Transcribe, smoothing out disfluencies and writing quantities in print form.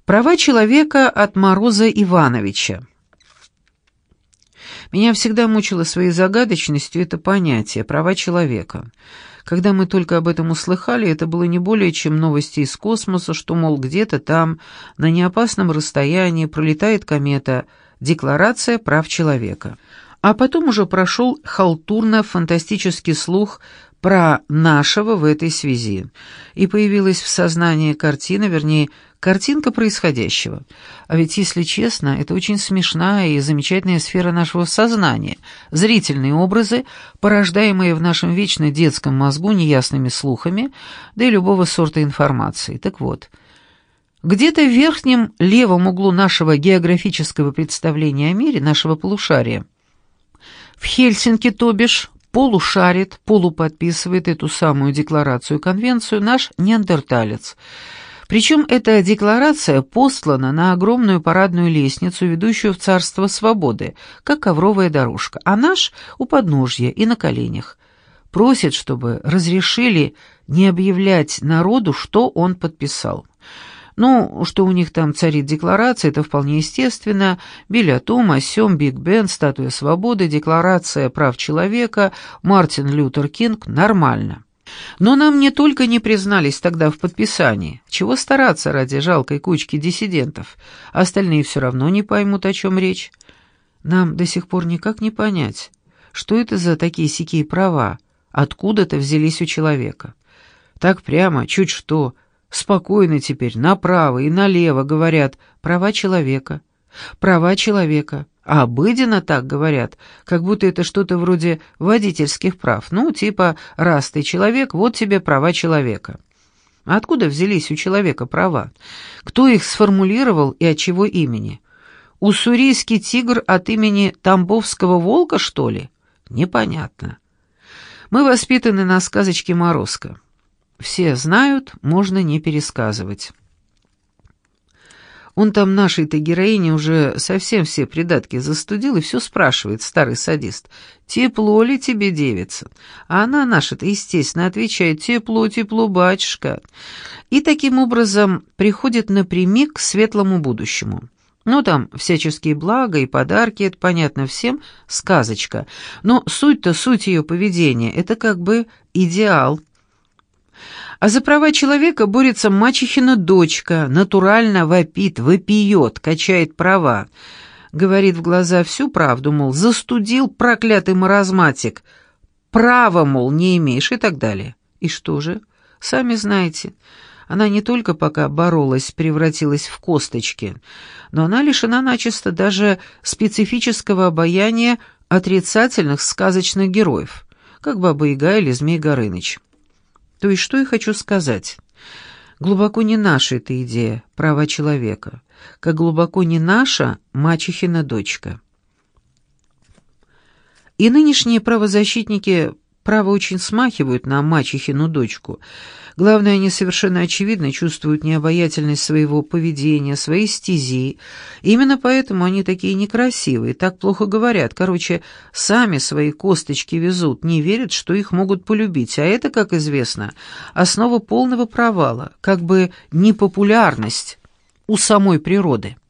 Права человека от Мороза Ивановича. Меня всегда мучило своей загадочностью это понятие «права человека». Когда мы только об этом услыхали, это было не более чем новости из космоса, что, мол, где-то там, на неопасном расстоянии, пролетает комета «Декларация прав человека». А потом уже прошел халтурно-фантастический слух про нашего в этой связи, и появилась в сознании картина, вернее, картинка происходящего. А ведь, если честно, это очень смешная и замечательная сфера нашего сознания, зрительные образы, порождаемые в нашем вечно детском мозгу неясными слухами, да и любого сорта информации. Так вот, где-то в верхнем левом углу нашего географического представления о мире, нашего полушария, в Хельсинки, то бишь, полушарит, полуподписывает эту самую декларацию-конвенцию наш неандерталец. Причем эта декларация послана на огромную парадную лестницу, ведущую в царство свободы, как ковровая дорожка, а наш у подножья и на коленях. Просит, чтобы разрешили не объявлять народу, что он подписал. Ну, что у них там царит декларация, это вполне естественно. Билли о том, о сём, Биг Бен, Статуя Свободы, Декларация прав человека, Мартин Лютер Кинг — нормально. Но нам не только не признались тогда в подписании. Чего стараться ради жалкой кучки диссидентов? Остальные все равно не поймут, о чем речь. Нам до сих пор никак не понять, что это за такие-сякие права, откуда-то взялись у человека. Так прямо, чуть что, спокойно теперь направо и налево говорят «права человека», «права человека». А обыденно так говорят, как будто это что-то вроде водительских прав. Ну, типа, раз ты человек, вот тебе права человека. А откуда взялись у человека права? Кто их сформулировал и от чего имени? Уссурийский тигр от имени Тамбовского волка, что ли? Непонятно. Мы воспитаны на сказочке Морозко. Все знают, можно не пересказывать. Он там нашей-то героине уже совсем все придатки застудил и все спрашивает, старый садист, «Тепло ли тебе, девица?» А она наша-то, естественно, отвечает, «Тепло, тепло, батюшка». И таким образом приходит напрямик к светлому будущему. Ну, там всяческие блага и подарки, это понятно всем, сказочка. Но суть ее поведения — это как бы идеал. А за права человека борется мачехина дочка, натурально вопит, вопиет, качает права. Говорит в глаза всю правду, мол, застудил проклятый маразматик, права, мол, не имеешь и так далее. И что же? Сами знаете, она не только пока боролась, превратилась в косточки, но она лишена начисто даже специфического обаяния отрицательных сказочных героев, как Баба-Яга или Змей Горыныч. То есть что я хочу сказать? Глубоко не наша эта идея, права человека, как глубоко не наша мачехина дочка. И нынешние правозащитники, право, очень смахивают на мачехину дочку. Главное, они совершенно очевидно чувствуют необаятельность своего поведения, своей стези. Именно поэтому они такие некрасивые, так плохо говорят. Короче, сами свои косточки везут, не верят, что их могут полюбить. А это, как известно, основа полного провала, как бы непопулярность у самой природы.